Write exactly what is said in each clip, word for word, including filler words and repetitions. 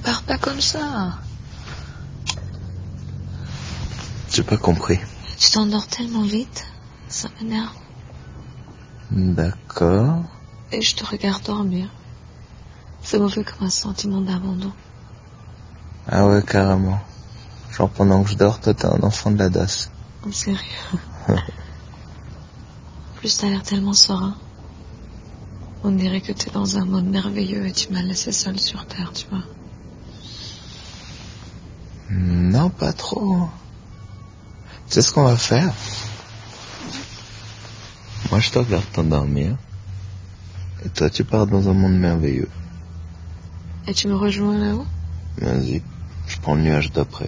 pars pas comme ça. J'ai pas compris. Tu t'endors tellement vite, ça m'énerve. D'accord. Et je te regarde dormir. C'est mauvais comme un sentiment d'abandon. Ah ouais, carrément. Genre pendant que je dors, toi t'es un enfant de la D A S. En sérieux. En plus t'as l'air tellement serein. On dirait que t'es dans un monde merveilleux et tu m'as laissé seule sur terre, tu vois. Non, pas trop. Tu sais ce qu'on va faire? Moi je te regarde t'endormir. Et toi tu pars dans un monde merveilleux. Et tu me rejoins là-haut? Vas-y, je prends le nuage d'après.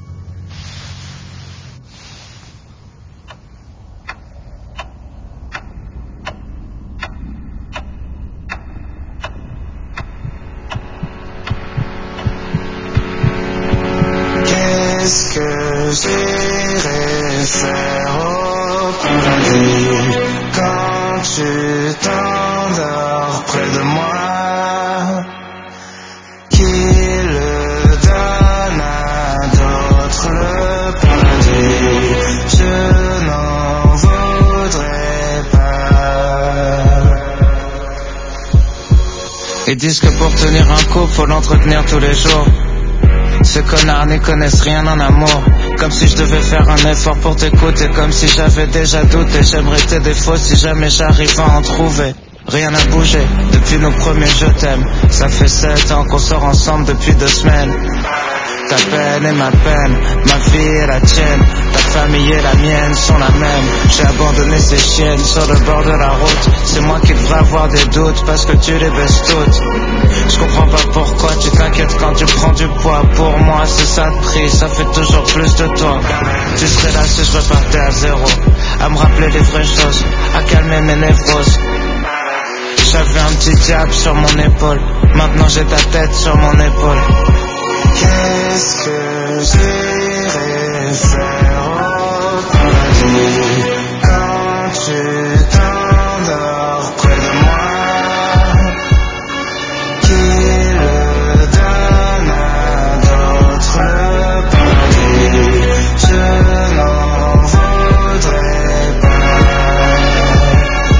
Qu'est-ce que j'irai faire au paradis quand tu t'endors près de moi? Qui le donne à d'autres le paradis? Je n'en voudrais pas. Ils disent que pour tenir un couple, faut l'entretenir tous les jours. Ces connards n'y connaissent rien en amour. Comme si je devais faire un effort pour t'écouter. Comme si j'avais déjà douté. J'aimerais tes défauts si jamais j'arrive à en trouver. Rien n'a bougé depuis nos premiers je t'aime. Ça fait sept ans qu'on sort ensemble depuis deux semaines. Ta peine est ma peine, ma vie est la tienne. Ta famille et la mienne sont la même. J'ai abandonné ces chiennes sur le bord de la route. C'est moi qui devrais avoir des doutes parce que tu les baisses toutes. Je comprends pas pourquoi tu t'inquiètes quand tu prends du poids. Pour moi c'est ça le prix, ça fait toujours plus de toi. Tu serais là si je repartais à zéro. À me rappeler les vraies choses, à calmer mes névroses. J'avais un petit diable sur mon épaule. Maintenant j'ai ta tête sur mon épaule. Qu'est-ce que j'irai faire au paradis quand tu t'endors près de moi? Qui le donne à d'autres le paradis? Je n'en voudrais pas.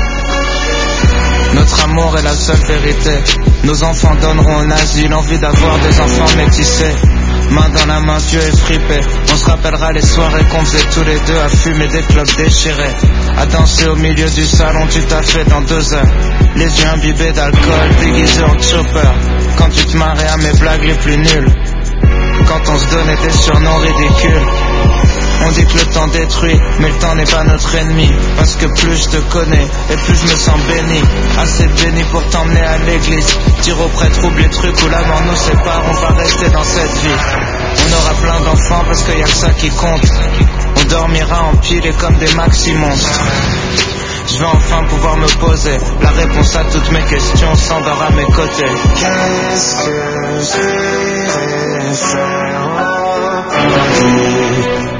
Notre amour est la seule vérité. Nos enfants donneront un asile, envie d'avoir des enfants métissés. Main dans la main, Dieu effripé. On se rappellera les soirées qu'on faisait tous les deux à fumer des clopes déchirées, à danser au milieu du salon, tu t'as fait dans deux heures. Les yeux imbibés d'alcool, déguisés en chopper. Quand tu te marrais à mes blagues les plus nulles. Quand on se donnait des surnoms ridicules. On dit que le temps détruit, mais le temps n'est pas notre ennemi. Parce que plus je te connais, et plus je me sens béni. Assez béni pour t'emmener à l'église. Dire au prêtre, oublie les trucs où la mort nous sépare. On va rester dans cette vie. On aura plein d'enfants parce qu'il y a que ça qui compte. On dormira empilés comme des maxi-monstres. Je vais enfin pouvoir me poser la réponse à toutes mes questions s'endort à mes côtés. Qu'est-ce que j'irai faire au paradis